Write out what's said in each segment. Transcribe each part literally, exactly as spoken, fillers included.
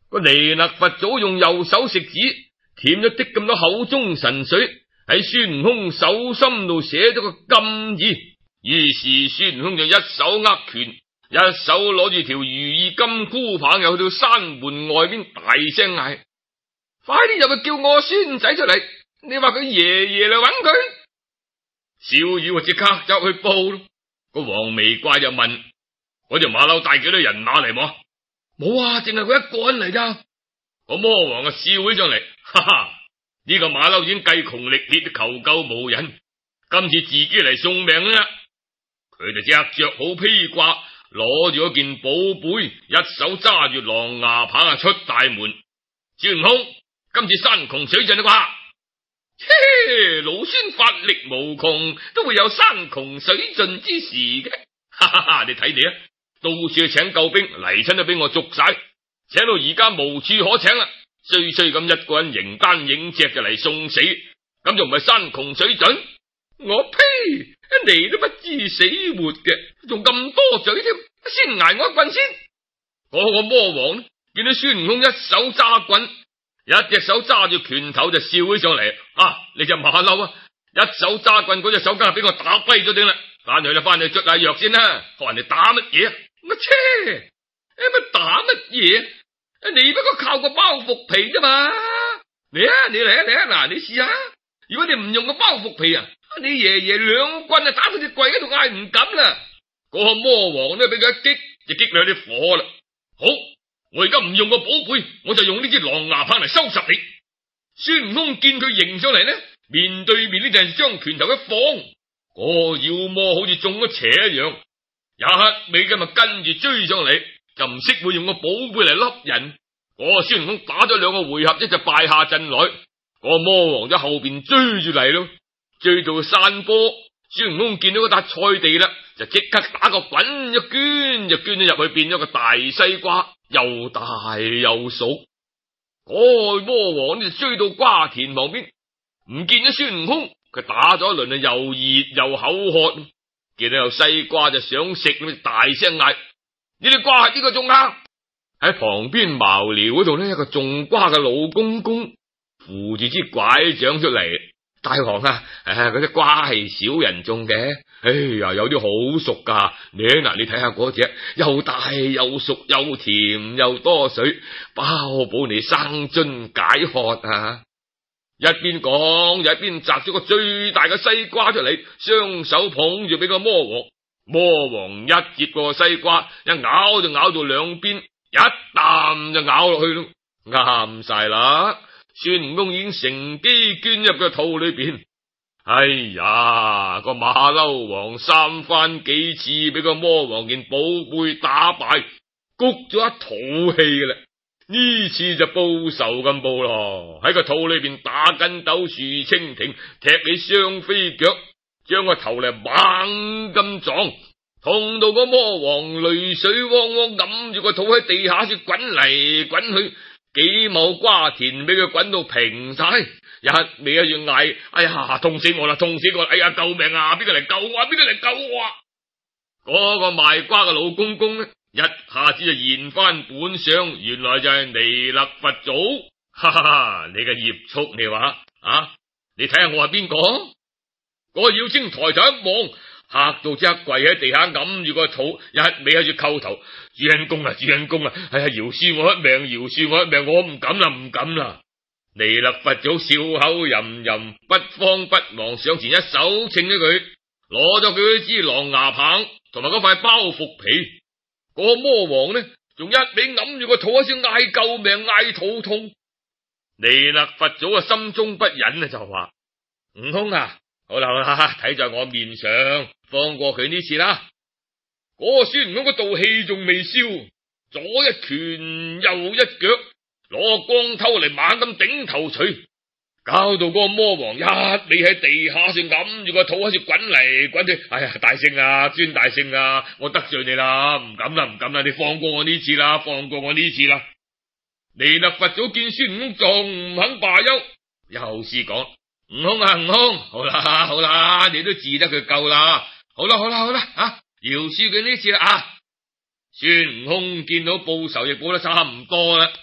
個彌勒佛祖用右手食指舔咗滴咁多口中神水，喺孫悟空手心度寫咗個禁字。於是孫悟空就一手握拳，一手攞住條如意金箍棒，又去到山門外邊大聲嗌：快啲入去叫我孫仔出嚟！你話佢爺爺嚟揾佢。小妖即刻走去報咯。個黃眉怪就問：嗰條馬騮帶幾多人馬嚟冇？冇啊，淨係佢一個人嚟咋。個魔王啊笑起上嚟，哈哈！呢、這個馬騮已經計窮力竭，求救無人，今次自己嚟送命啦。佢就即刻着好披掛，攞住嗰件寶貝，一手揸住狼牙棒啊出大門。孫悟空，今次山窮水盡啦啩？嘿，老孫法力無窮，都會有山窮水盡之時嘅。哈哈哈！你睇你啊，到處去請救兵，嚟親都俾我捉晒，請到而家無處可請啦。衰衰咁一個人形單影隻就嚟送死，咁就唔係山窮水盡？我呸！你都不知死活嘅，仲咁多嘴添，先挨我一棍先。嗰、那個魔王見到孫悟空一手揸棍，一隻手揸住拳頭就笑起上嚟。啊，你隻馬騮啊，一手揸棍嗰隻手梗係俾我打跛咗點啦！翻去啦，翻去捽下藥先啦。學人哋打乜嘢？我切！乜打乜嘢？你不過靠個包袱皮啫嘛。嚟啊，你嚟啊嚟啊！嗱，你試下。如果你唔用個包袱皮啊，你爺爺兩棍啊打到隻跪喺度嗌唔敢啦。嗰、那個魔王呢俾佢一擊就擊落啲火啦。好，我而家唔用個寶貝，我就用呢支狼牙棒嚟收拾你。孫悟空見佢迎上嚟呢，面對面呢就係將拳頭一放，嗰、那個妖魔好似中咗邪一樣，一味咁啊跟住追上嚟，就唔識會用個寶貝嚟笠人。嗰、那個孫悟空打咗兩個回合，一就敗下陣來。嗰、那個魔王喺後邊追住嚟咯，追到山坡，孫悟空見到嗰笪菜地啦，就即刻打個滾，一捐就捐咗入去，變咗個大西瓜，又大又熟。嗰、那個魔王呢就追到瓜田旁邊，唔見咗孫悟空，佢打咗一輪啊，又熱又口渴，見到有西瓜就想食，咁大聲嗌：呢啲瓜係呢個種啊！喺旁邊茅寮嗰度呢，一個種瓜嘅老公公扶住支拐杖出嚟。大王啊，誒，嗰啲瓜係小人種嘅，哎呀，有啲好熟噶。你嗱，你睇下嗰隻，又大又熟又甜又多水，包保你生津解渴啊！一邊講，一邊摘咗個最大嘅西瓜出嚟，雙手捧住俾個魔王。魔王一接個西瓜，一咬就咬到兩邊，一啖就咬落去咯，啱晒啦！孫悟空已經乘機捐入個肚裏邊。哎呀，個馬騮王三番幾次俾個魔王件寶貝打敗，谷咗一肚氣嘅啦。呢次就報仇咁報咯，喺個肚裏邊打筋斗、豎蜻蜓、踢起雙飛腳，將個頭嚟猛咁撞，痛到個魔王淚水汪汪，揞住個肚喺地下先滾嚟滾去。幾畝瓜田俾佢滾到平晒，一味喺度嗌：哎呀，痛死我啦，痛死我啦！哎呀，救命啊！邊個嚟救我？邊個嚟救我啊？嗰個賣瓜嘅老公公呢，一下子就現翻本相，原來就係彌勒佛祖。哈哈哈！你嘅孽畜，你話啊？你睇下我係邊個？嗰個妖精抬頭一望，嚇到即刻跪喺地下，揞住個肚，一味喺度叩頭。主人公啊，主人公啊，哎呀，饒恕我一命，饒恕我一命，我唔敢啦，唔敢啦！彌勒佛祖笑口吟吟，不慌不忙上前一手稱咗佢，攞咗佢支狼牙棒同埋嗰塊包袱皮。嗰、那個魔王呢，仲一味揞住個肚，一聲嗌救命，嗌肚痛。彌勒佛祖啊，心中不忍啊，就話：悟空啊，好啦好啦，睇在我面上，放過佢呢次啦。嗰個孫悟空個道氣仲未消，左一拳右一腳，攞光頭嚟猛咁頂頭錘，搞到嗰個魔王一味喺地下上揞住個肚喺度滾嚟滾去。哎呀，大聖啊，尊大聖啊，我得罪你啦，唔敢啦，唔敢啦，你放過我呢次啦，放過我呢次啦。彌勒佛祖見孫悟空仲唔肯罷休，又試講：悟空啊，悟空，好啦好啦，你都治得佢夠啦，好啦好啦好啦啊！饒恕佢呢次啦啊！孫悟空見到報仇亦報得差唔多啦，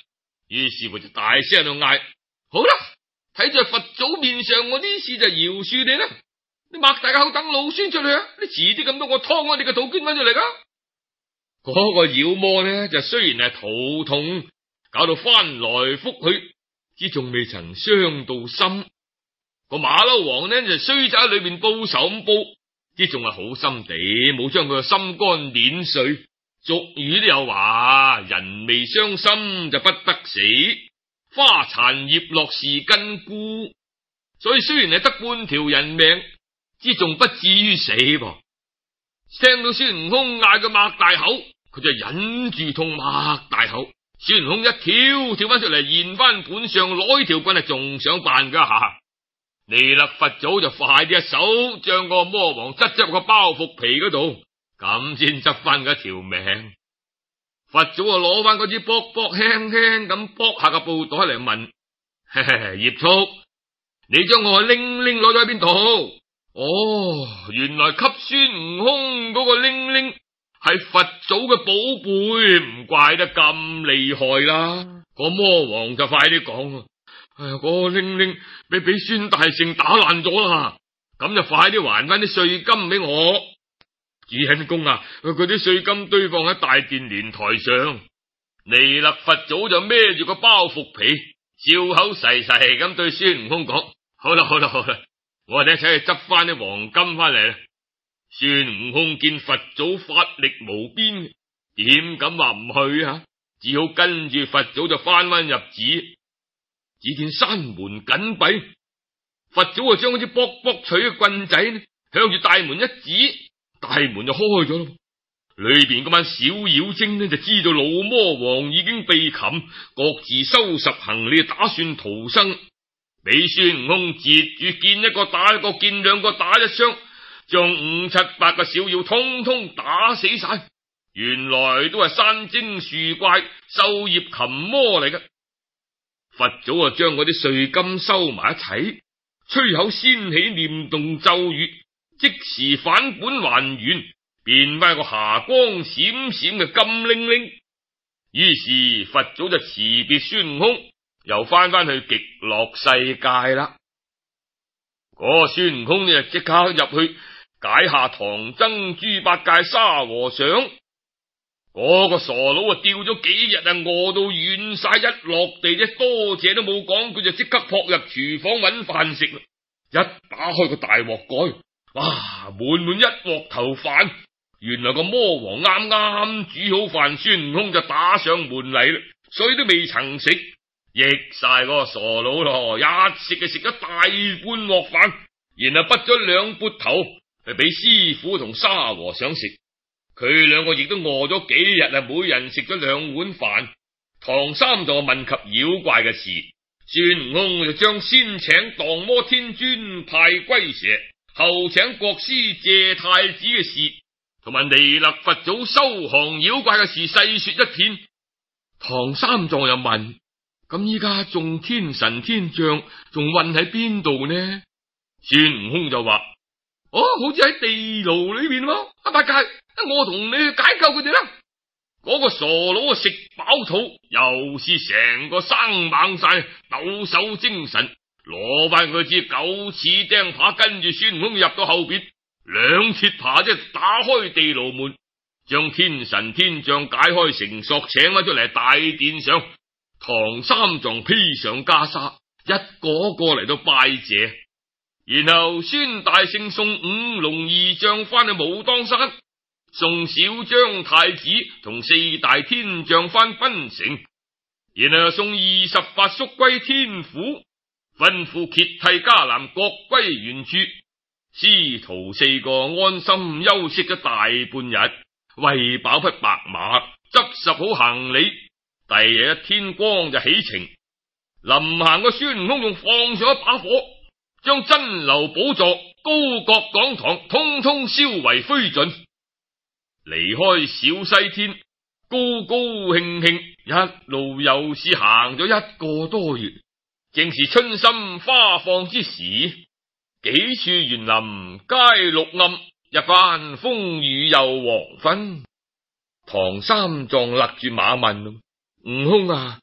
於是乎就大聲喺度嗌：好啦，睇在佛祖面上，我呢次就饒恕你啦！你擘大個口等老孫出去啊！你遲啲咁多，我劏開你個肚捐翻出嚟噶！嗰個妖魔呢，就雖然係肚痛，搞到翻來覆去，只仲未曾傷到心。個馬騮王呢，就衰仔喺裏邊報仇咁報，只仲係好心地，冇將佢個心肝碾碎。俗語都有話：人未傷心就不得死，花殘葉落是根枯。所以雖然係得半條人命，之仲不至於死噃。聽到孫悟空嗌佢擘大口，佢就忍住痛擘大口。孫悟空一跳跳翻出嚟，現翻本相，攞條棍係仲想扮噶吓。彌勒佛祖就快啲一手將個魔王執執個包袱皮嗰度，咁先執翻佢條命。佛祖啊，攞翻嗰支卜卜輕輕咁卜下個布袋嚟問：嘿嘿，葉叔，你將我鈴鈴攞咗喺邊度？哦，原來給孫悟空嗰個鈴鈴係佛祖嘅寶貝，唔怪得咁厲害啦。個魔王就快啲講：哎呀，嗰個鈴鈴俾俾孫大聖打爛咗啦，咁就快啲還翻啲稅金俾我。主人公啊，佢啲稅金堆放喺大殿蓮台上。彌勒佛祖就孭住個包袱皮，笑口噬噬咁對孫悟空講：好啦好啦好啦，我哋一齊去執翻啲黃金翻嚟啦。孫悟空見佛祖法力無邊，點敢話唔去啊？只好跟住佛祖就翻翻入寺。只見山門緊閉，佛祖就將嗰支卜卜脆嘅棍仔呢向住大門一指，大門就開咗咯。裏邊嗰班小妖精呢就知道老魔王已經被擒，各自收拾行李打算逃生。俾孫悟空截住，見一個打一個，見兩個打一雙，將五七八個小妖通通打死晒。原來都係山精樹怪、獸葉禽魔嚟嘅。佛祖啊，將嗰啲稅金收埋一齊，吹口仙氣，念動咒語，即時返本還原，變翻個霞光閃閃嘅金鈴鈴。於是佛祖就辭別孫悟空，又翻翻去極樂世界啦。嗰個孫悟空呢，就即刻入去解下唐僧、豬八戒、沙和尚。嗰個傻佬啊，吊咗幾日啊，餓到軟晒，一落地啫，多謝都冇講，佢就即刻撲入廚房揾飯食啦。一打開個大鑊蓋，哇，滿滿一鑊頭飯。原來個魔王啱啱煮好飯，孫悟空就打上門嚟啦，水都未曾食，益晒嗰個傻佬咯。一食就食咗大半鑊飯，然後滗咗兩缽頭去俾師傅同沙和尚食。佢兩個亦都餓咗幾日啊，每人食咗兩碗飯。唐三藏問及妖怪嘅事，孫悟空就將先請蕩魔天尊派龜蛇，後請國師謝太子嘅事，同埋彌勒佛祖收降妖怪嘅事細說一遍。唐三藏又問：咁依家眾天神天將仲混喺邊度呢？孫悟空就話：哦，好似喺地牢裏邊咯。阿八戒，我同你去解救佢哋啦。嗰個傻佬啊，食飽肚，又是成個生猛晒，抖擻精神，攞翻佢支九齒釘耙，跟住孫悟空入到後邊，兩鐵耙即係打開地牢門，將天神天將解開繩索，請翻出嚟大殿上。唐三藏披上袈裟，一個個嚟到拜謝。然後孫大聖送五龍二將翻去武當山，送小張太子同四大天將翻檳城，然後送二十八宿歸天府，吩咐揭替迦南各歸原處。師徒四個安心休息咗大半日，餵飽匹白馬，執拾好行李。第二日一天光就起程，臨行個孫悟空仲放上一把火，將真樓寶座、高閣講堂通通燒為灰燼。離開小西天，高高興興一路又是行咗一個多月，正是春心花放之時，幾處園林皆綠暗，一番風雨又黃昏。唐三藏勒住馬問：悟空啊，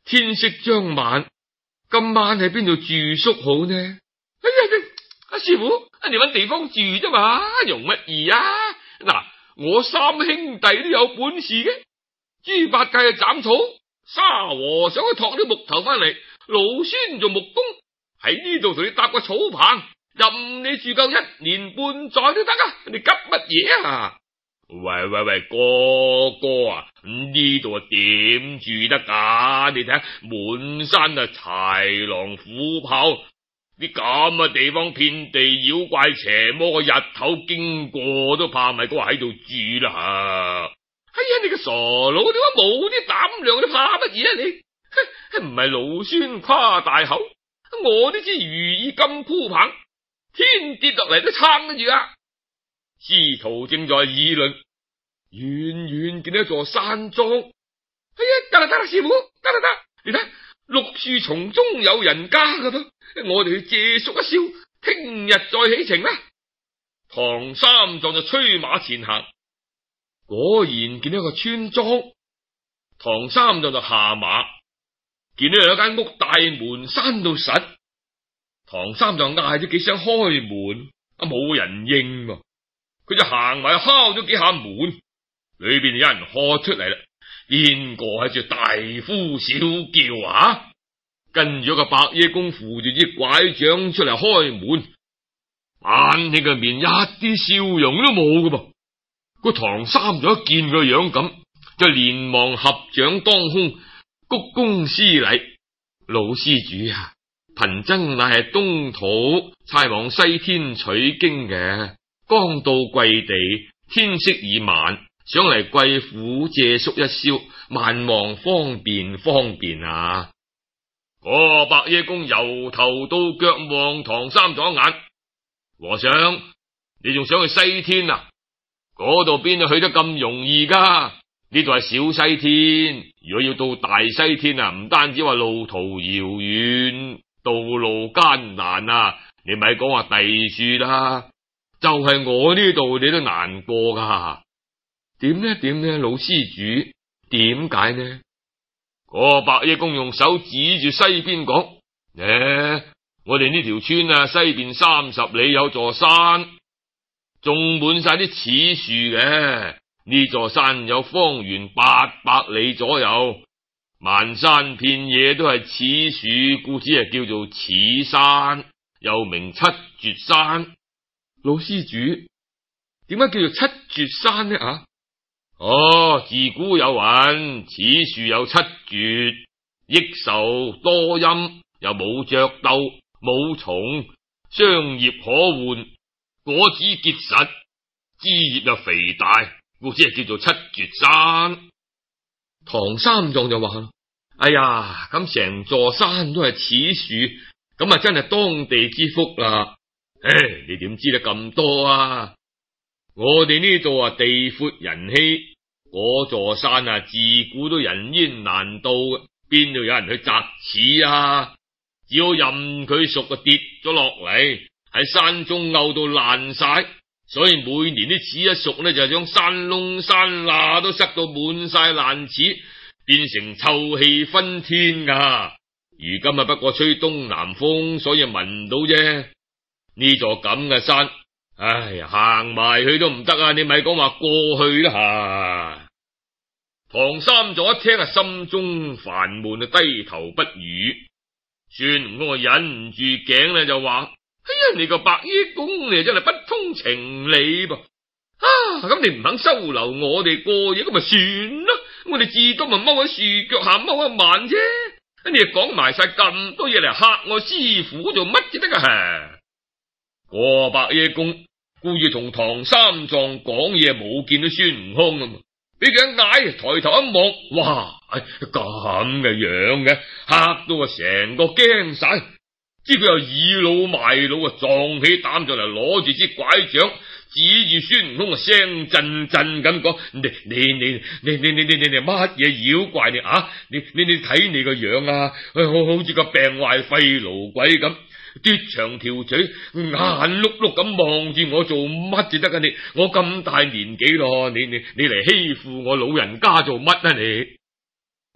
天色將晚，今晚喺邊度住宿好呢？哎呀，阿師傅，你搵地方住啫嘛，容乜易啊？嗱，我三兄弟都有本事嘅，豬八戒去斬草，沙和尚去托啲木頭翻嚟，老孫做木工，喺呢度同你搭個草棚，任你住夠一年半載都得啊！你急乜嘢啊？喂喂喂，哥哥啊，呢度啊點住得噶？你睇下滿山啊豺狼虎豹，啲咁嘅地方遍地妖怪邪魔，日頭經過都怕咪哥喺度住啦吓！哎呀，你個傻佬，點解冇啲膽量？你怕乜嘢啊你？唔係老孫誇大口，我呢支如意金箍棒，天跌落嚟都撐得住啊！師徒正在議論，遠遠見到一座山莊。哎呀，得啦得啦，師傅，得啦得，你睇綠樹叢中有人家噶噃，我哋去借宿一宵，聽日再起程啦。唐三藏就催馬前行，果然見到一個村莊。唐三藏就下馬，見到有間屋大門閂到實。唐三藏嗌咗幾聲開門，啊冇人應喎，佢就行埋敲咗幾下門，裏邊有人喝出嚟啦，邊個喺度大呼小叫啊？跟住個白耶公扶住支拐杖出嚟開門，眼起個面一啲笑容都冇噶噃。個唐三藏一見個樣咁，就連忙合掌當空，鞠躬施禮：老施主啊，貧僧乃係東土差往西天取經嘅，剛到貴地，天色已晚，想嚟貴府借宿一宵，萬望方便方便啊！個白耶公由頭到腳望唐三藏眼：和尚，你仲想去西天啊？嗰度邊度去得咁容易噶？呢度係小西天，如果要到大西天啊，唔單止話路途遙遠，道路艱難啊，你咪講話地處啦，就係、是、我呢度你都難過噶。點呢點呢，老施主，點解呢？個白耶公用手指住西邊講：誒、欸，我哋呢條村啊，西邊三十里有座山，種滿晒啲柿樹嘅。呢座山有方圓八百里左右，漫山遍野都係柿樹，故此係叫做柿山，又名七絕山。老施主，點解叫做七絕山呢？啊，哦，自古有云，柿樹有七絕，益壽多陰，又冇雀竇，冇蟲，雙葉可換，果子結實，枝葉又肥大，故此係叫做七絕山。唐三藏就話：哎呀，咁成座山都係柿樹，咁啊真係當地之福啦。唉，你點知得咁多啊？我哋呢度啊地闊人稀，嗰座山啊自古都人煙難到嘅，邊度有人去摘柿啊？只要任佢熟啊跌咗落嚟，喺山中漚到爛晒。所以每年啲柿一熟呢，就將山窿山罅都塞到滿晒爛柿，變成臭氣熏天噶。如今啊不過吹東南風，所以聞到啫。呢座咁嘅山，唉呀，行埋去都唔得啊！你咪講話過去啦吓。唐三藏一聽啊，心中煩悶啊，低頭不語。孫悟空忍唔住頸咧，就話：哎呀，你個白耶公你真係不通情理噃！啊，咁你唔肯收留我哋過夜，咁咪算咯。我哋至多咪踎喺樹腳下踎一晚啫。你又講埋晒咁多嘢嚟嚇我師傅做乜啫得噶？個白耶公顧住同唐三藏講嘢，冇見到孫悟空啊嘛，俾佢一嗌，抬頭一望，哇，咁嘅樣嘅，嚇到啊成個驚晒。知佢又倚老賣老啊，壯起膽就嚟攞住支拐杖，指住孫悟空啊，聲震震咁講：你你你你你你你你乜嘢妖怪你啊？你你你睇你個樣啊，好好似個病壞肺癆鬼咁，嘟長條嘴，眼碌碌咁望住我做乜至得噶？你我咁大年紀咯，你你你嚟欺負我老人家做乜啊你？哎呀，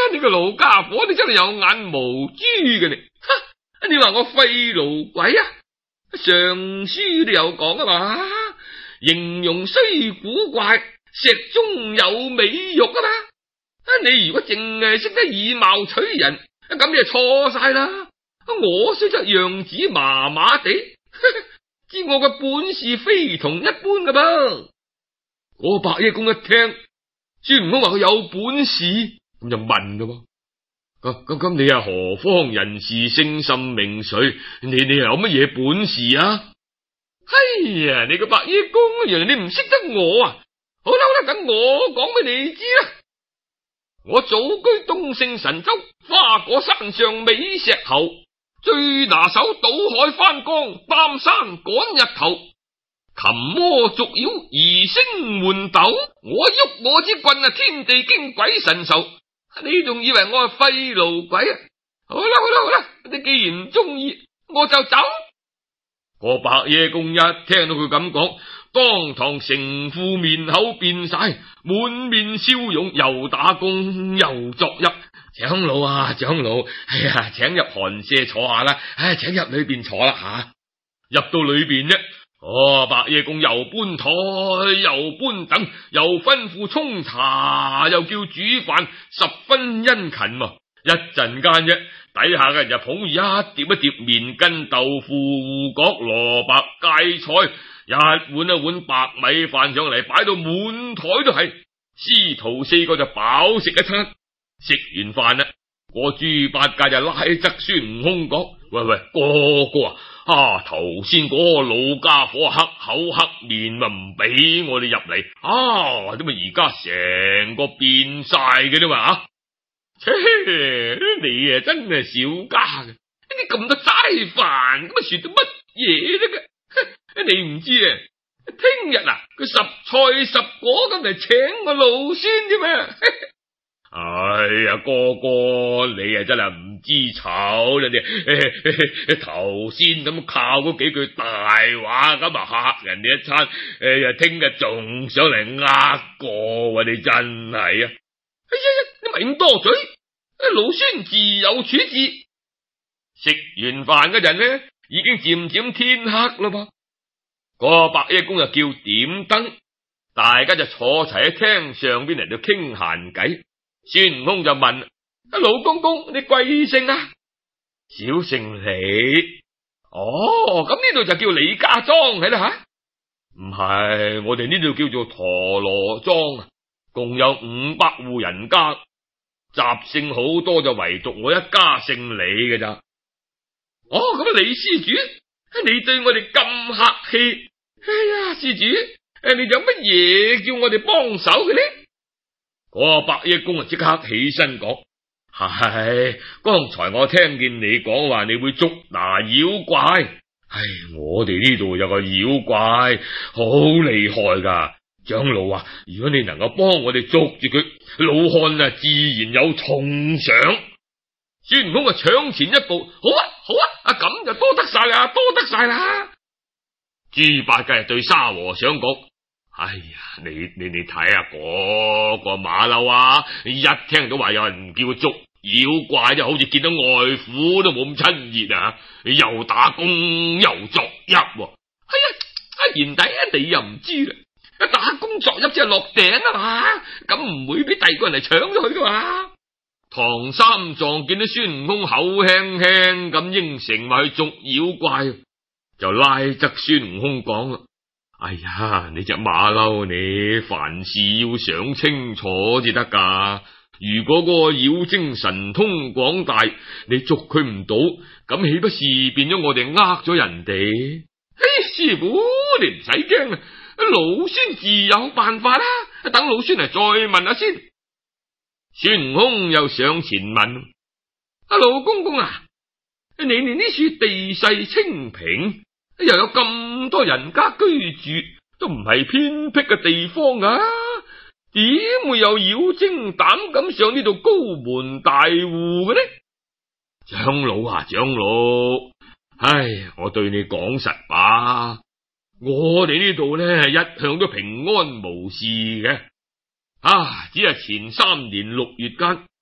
你個老家伙，你真係有眼無珠嘅你！哈！你話我廢奴鬼啊？上書你有講啊嘛，形容雖古怪，石中有美玉啊嘛。你如果淨係識得以貌取人，咁你就錯晒啦。我雖則樣子麻麻地，知我嘅本事非同一般㗎噃。我白夜公一聽，孫悟空話佢有本事，咁就問咯。咁咁咁，你係何方人士，姓甚名誰？你你又有乜嘢本事啊？哎呀，你個白夜公，原來你唔識得我啊！好啦好啦，等我講俾你知啦。我祖居東勝神州花果山上美石猴，最拿手倒海翻江，擔山趕日頭，擒魔捉妖，移星換斗。我喐我支棍啊，天地經鬼神獸。你仲以為我係廢奴鬼啊？好啦好啦好啦，你既然唔中意，我就走。個白夜公一聽到佢咁講，當堂成副面口變晒，滿面笑容，又打工又作揖。長老啊長老，哎呀，請入寒舍坐下啦，唉，請入裏邊坐啦吓。入到裏邊啫，哦，白夜公又搬台又搬凳，又吩咐沖茶，又叫煮飯，十分殷勤嘛。一陣間啫，底下嘅人就捧住一碟一碟麵筋、豆腐、芋角、蘿蔔、芥菜，一碗一碗白米飯上嚟，擺到滿台都係。師徒四個就飽食一餐。食完飯啦，個豬八戒就拉則孫悟空講：喂喂，哥哥啊，啊頭先嗰個老家伙黑口黑面咪唔俾我哋入嚟啊，點解而家成個變晒嘅啫嘛？啊，切，你啊真係小家嘅，你咁多齋飯咁啊，說到乜嘢啫嘅？你唔知啊，聽日啊，佢十菜十果咁嚟請我老孫啫嘛。哎呀，哥哥，你啊真係唔知醜啦！你頭先咁靠嗰幾句大話咁啊嚇人哋一餐，哎呀，聽日仲上嚟呃過，你真係啊！哎呀呀，你咪咁多嘴，老孫自有處置。食完飯嗰陣呢，已經漸漸天黑啦噃。個白夜公就叫點燈，大家就坐齊喺廳上邊嚟到傾閒偈。孫悟空就問：老公公，你貴姓啊？小姓李。哦，咁呢度就叫李家莊係啦吓？唔係，我哋呢度叫做陀羅莊啊，共有五百戶人家，雜姓好多，就唯獨我一家姓李嘅咋。哦，咁李施主，你對我哋咁客氣，哎呀，施主，誒，你有乜嘢叫我哋幫手嘅呢？個白夜公啊，即刻起身講：係，剛才我聽見你講話，你會捉拿妖怪。唉，我哋呢度有個妖怪，好厲害噶。長老啊，如果你能夠幫我哋捉住佢，老漢啊，自然有重賞。孫悟空啊，搶前一步：好啊，好啊，啊咁就多得晒啦，多得晒啦。豬八戒對沙和尚講：哎呀，你你你睇下嗰個馬騮啊，一聽到話有人叫佢捉妖怪，就好似見到外父都冇咁親熱啊！又打工又作揖，哎呀，阿賢弟啊，你又唔知啦，打工作揖即係落頂啊嘛，咁唔會俾第二個人嚟搶咗佢噶嘛。唐三藏見到孫悟空口輕輕咁應承話去捉妖怪，就拉則孫悟空講啦：哎呀，你隻馬騮，你凡事要想清楚至得噶。如果嗰個妖精神通廣大，你捉佢唔到，咁豈不是變咗我哋呃咗人哋？嘿，師傅，你唔使驚啊，老孫自有辦法啦。等老孫嚟再問下先。孫悟空又上前問：阿老公公啊，你哋呢處地勢清平，又有咁多人家居住，都唔係偏僻嘅地方啊，點會有妖精膽敢上呢度高門大戶嘅呢？長老啊，長老，唉，我對你講實話，我哋呢度呢，一向都平安無事嘅。啊，只係前三年六月間，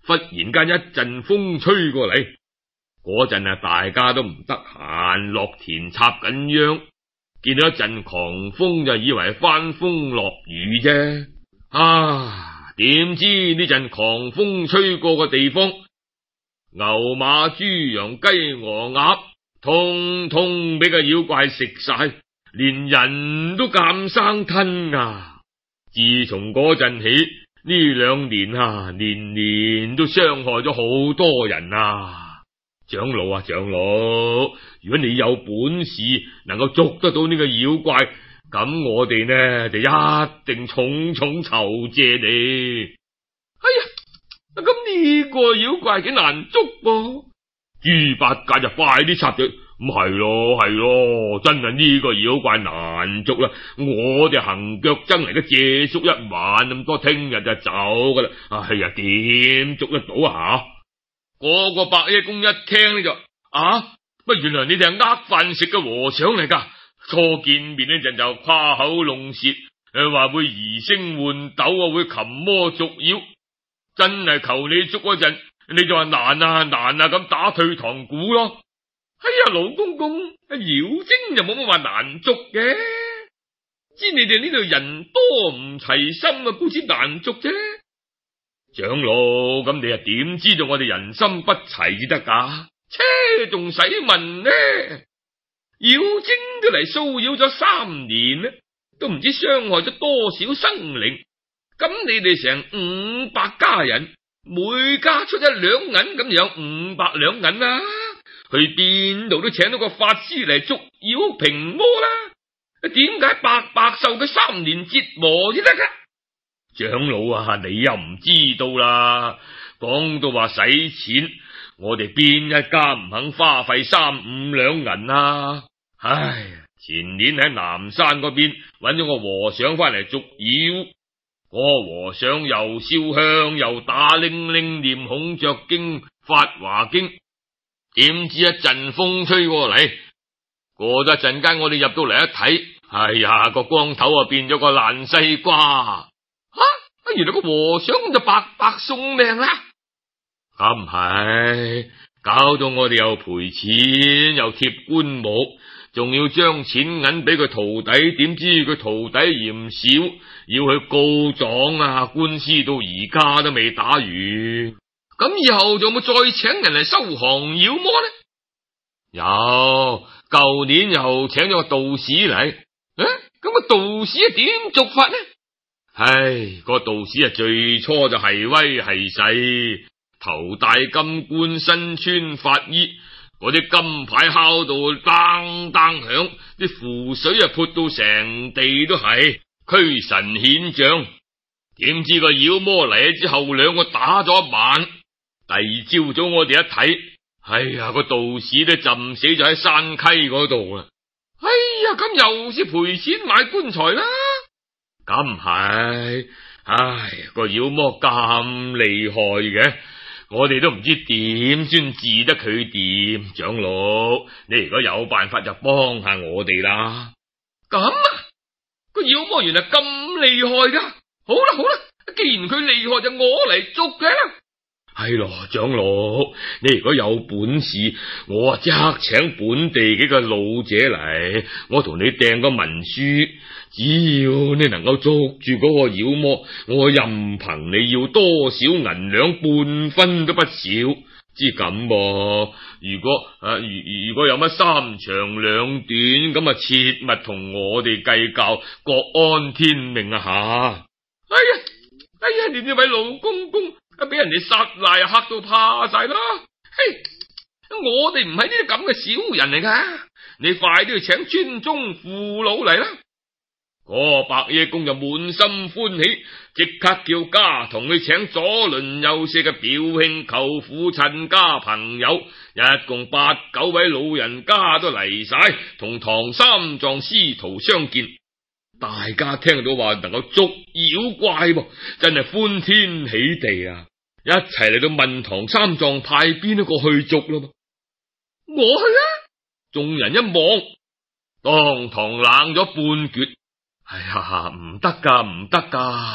忽然間一陣風吹過嚟，嗰陣啊，大家都唔得閒，落田插緊秧，見到一陣狂風就以為翻風落雨啫。啊，點知呢陣狂風吹過嘅地方，牛馬豬羊雞鵝鴨通通俾個妖怪食晒，連人都監生吞啊！自從嗰陣起，呢兩年啊，年年都傷害咗好多人啊！長老啊，長老，如果你有本事能夠捉得到呢個妖怪，咁我哋呢就一定重重酬謝你。哎呀，咁呢個妖怪幾難捉噃？豬八戒就快啲插嘴，咁係咯係咯，真係呢個妖怪難捉啦！我哋行腳僧嚟都借宿一晚咁多，聽日就走噶啦。哎呀，點捉得到啊？嗰個白衣公一聽呢就啊，乜原來你哋係呃飯食嘅和尚嚟噶？初見面呢陣就誇口弄舌，誒話會移星換斗啊，會擒魔捉妖，真係求你捉嗰陣，你就話難啊難啊咁打退堂鼓咯。哎呀，老公公，妖精就冇乜話難捉嘅，知你哋呢度人多唔齊心啊，故此難捉啫。長老，咁你又點知道我哋人心不齊至得噶？切，仲使問呢？妖精都嚟騷擾咗三年呢，都唔知傷害咗多少生靈。咁你哋成五百家人，每家出一兩銀，咁就有五百兩銀啦。去邊度都請到個法師嚟捉妖平魔啦。點解白白受佢三年折磨至得噶？長老啊，你又唔知道啦。講到話使錢，我哋邊一家唔肯花費三五兩銀啊？唉，前年喺南山嗰邊揾咗個和尚翻嚟捉妖，嗰個和尚又燒香又打鈴鈴念孔雀經法華經，點知一陣風吹過嚟，過咗一陣間我哋入到嚟一睇，哎呀，個光頭啊變咗個爛西瓜。啊！原來個和尚就白白送命啦，咁唔係，搞到我哋又賠錢又貼棺木，仲要將錢銀俾佢徒弟，點知佢徒弟嫌少，要去告狀啊，官司到而家都未打完。咁以後仲有冇再請人嚟收降妖魔呢？有，舊年又請咗個道士嚟，誒、啊，咁個道士點捉法呢？唉，個道士啊，最初就係威係勢，頭戴金冠，身穿法衣，嗰啲金牌敲到當當響，啲符水啊潑到成地都係，驅神顯象。點知個妖魔嚟之後，兩個打咗一晚，第二朝早我哋一睇，哎呀，個道士都浸死咗喺山溪嗰度啦。哎呀，咁又是賠錢買棺材啦。咁唔係，唉，個妖魔咁厲害嘅，我哋都唔知點先治得佢掂。長老，你如果有辦法就幫下我哋啦。咁啊，個妖魔原來咁厲害噶。好啦好啦，既然佢厲害，就我嚟捉嘅啦。係咯，長老，你如果有本事，我即刻請本地幾個老者嚟，我同你訂個文書。只要你能夠捉住嗰個妖魔，我任憑你要多少銀兩，半分都不少。知咁噃？如果啊，如如果有乜三長兩短，咁啊，切勿同我哋計較，各安天命啊！吓，哎呀，哎呀，你呢位老公公啊，俾人哋殺賴嚇到怕晒啦！嘿，我哋唔係呢啲咁嘅小人嚟噶，你快啲去請村中父老嚟啦！嗰個白夜公就滿心歡喜，即刻叫家童去請左鄰右舍嘅表兄舅父親家朋友，一共八九位老人家都嚟晒，同唐三藏師徒相見。大家聽到話能夠捉妖怪，真係歡天喜地啊！一齊嚟到問唐三藏派邊一個去捉啦。我去啊！眾人一望，當堂冷咗半橛。哎呀，唔得噶，唔得噶！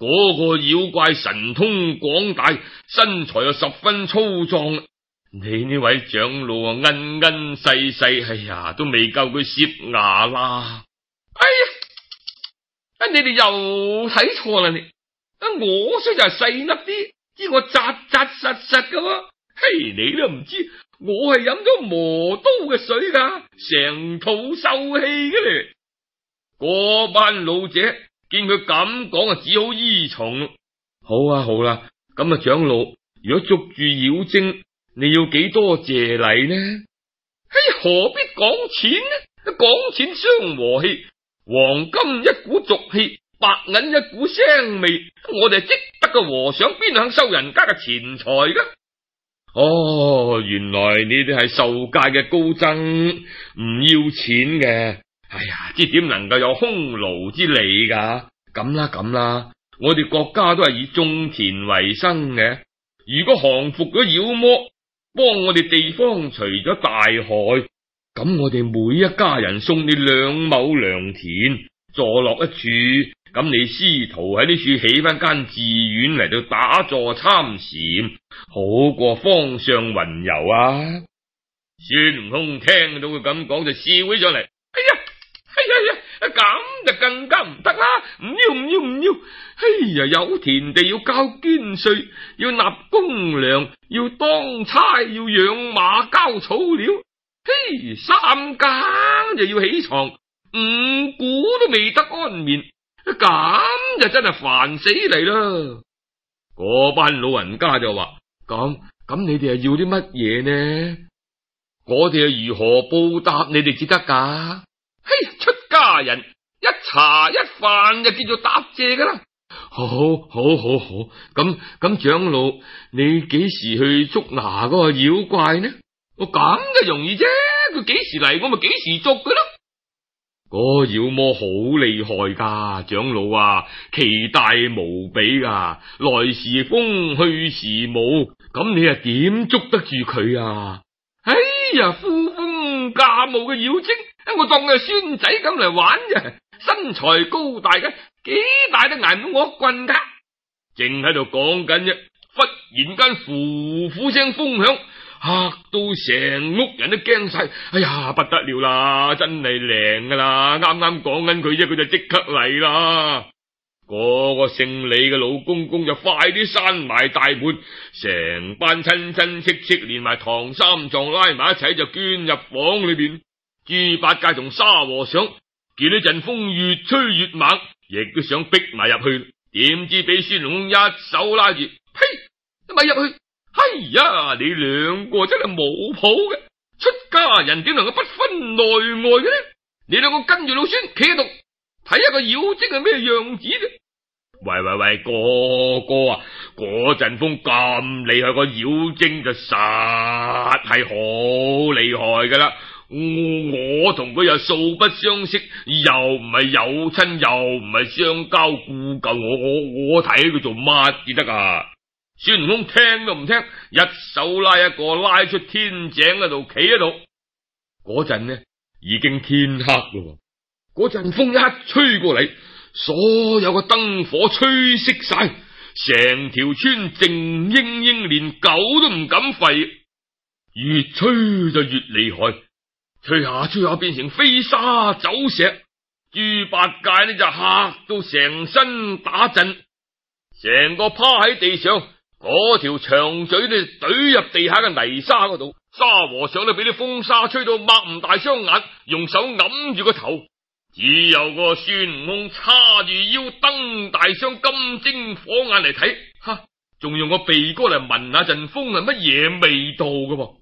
嗰個妖怪神通廣大，身材又十分粗壯。你呢位長老啊，恩恩細細，哎呀，都未夠佢攝牙啦！哎呀，啊你哋又睇錯啦你！啊我雖就係細粒啲，知我扎扎實實噶喎。嘿，你都唔知，我係飲咗磨刀嘅水噶，成肚秀氣嘅咧。嗰班老者見佢咁講啊，只好依從。好啊好啦，咁啊長老，如果捉住妖精，你要幾多謝禮呢？嘿，何必講錢呢？講錢傷和氣，黃金一股濁氣，白銀一股腥味。我哋積德嘅和尚邊肯收人家嘅錢財噶？哦，原來你哋係受戒嘅高僧，唔要錢嘅。哎呀，知點能夠有空勞之理噶？咁啦咁啦，我哋國家都係以種田為生嘅。如果降服咗妖魔，幫我哋地方除咗大害，咁我哋每一家人送你兩畝良田，坐落一處，咁你師徒喺呢處起翻間寺院嚟到打坐參禪，好過方上雲遊啊！孫悟空聽到佢咁講就笑起上嚟，哎呀，哎呀呀，咁就更加唔得啦！唔要唔要唔要！哎呀，有田地要交捐稅，要納公糧，要當差，要養馬交草料。嘿，三更就要起床，五鼓都未得安眠，咁就真係煩死嚟啦！嗰班老人家就話：咁咁，你哋係要啲乜嘢呢？我哋係如何報答你哋至得噶？嘿，出家人一茶一飯就叫做答謝噶啦。好，好，好，好，咁咁，長老，你幾時去捉拿嗰個妖怪呢？我咁就容易啫，佢幾時嚟，我咪幾時捉佢咯。嗰妖魔好厲害噶，長老啊，奇大無比噶，來時風去時霧，咁你啊點捉得住佢啊？哎呀，呼風駕霧嘅妖精，我當佢係孫仔咁嚟玩啫，身材高大嘅，幾大都挨唔到我一棍噶。正喺度講緊啫，忽然間呼呼聲風響，嚇到成屋人都驚晒。哎呀，不得了啦，真係靈噶啦！啱啱講緊佢啫，佢就即刻嚟啦。嗰個姓李嘅老公公就快啲閂埋大門，成班親親戚戚連埋唐三藏拉埋一齊就捐入房裏邊。豬八戒同沙和尚見呢陣風越吹越猛，亦都想逼埋入去，點知俾孫悟空一手拉住，呸，咪入去！哎呀，你兩個真係冇譜嘅，出家人點能夠不分內外嘅呢？你兩個跟住老孫企喺度睇下個妖精係咩樣子啫？喂喂喂，哥哥啊，嗰陣風咁厲害，個妖精就實係好厲害噶啦！我同佢又素不相識，又唔係有親，又唔係相交故舊，我我我睇佢做乜至得啊？孫悟空聽都唔聽，一手拉一個拉出天井嗰度企喺度。嗰陣呢已經天黑咯，嗰陣風一吹過嚟，所有嘅燈火吹熄晒，成條村靜英英，連狗都唔敢吠，越吹就越厲害，吹下吹下變成飛沙走石。豬八戒呢就嚇到成身打震，成個趴喺地上，嗰條長嘴呢懟入地下嘅泥沙嗰度。沙和尚呢俾啲風沙吹到擘唔大雙眼，用手揞住個頭。只有個孫悟空叉住腰，瞪大雙金睛火眼嚟睇，哈，仲用個鼻哥嚟聞下陣風係乜嘢味道噶噃。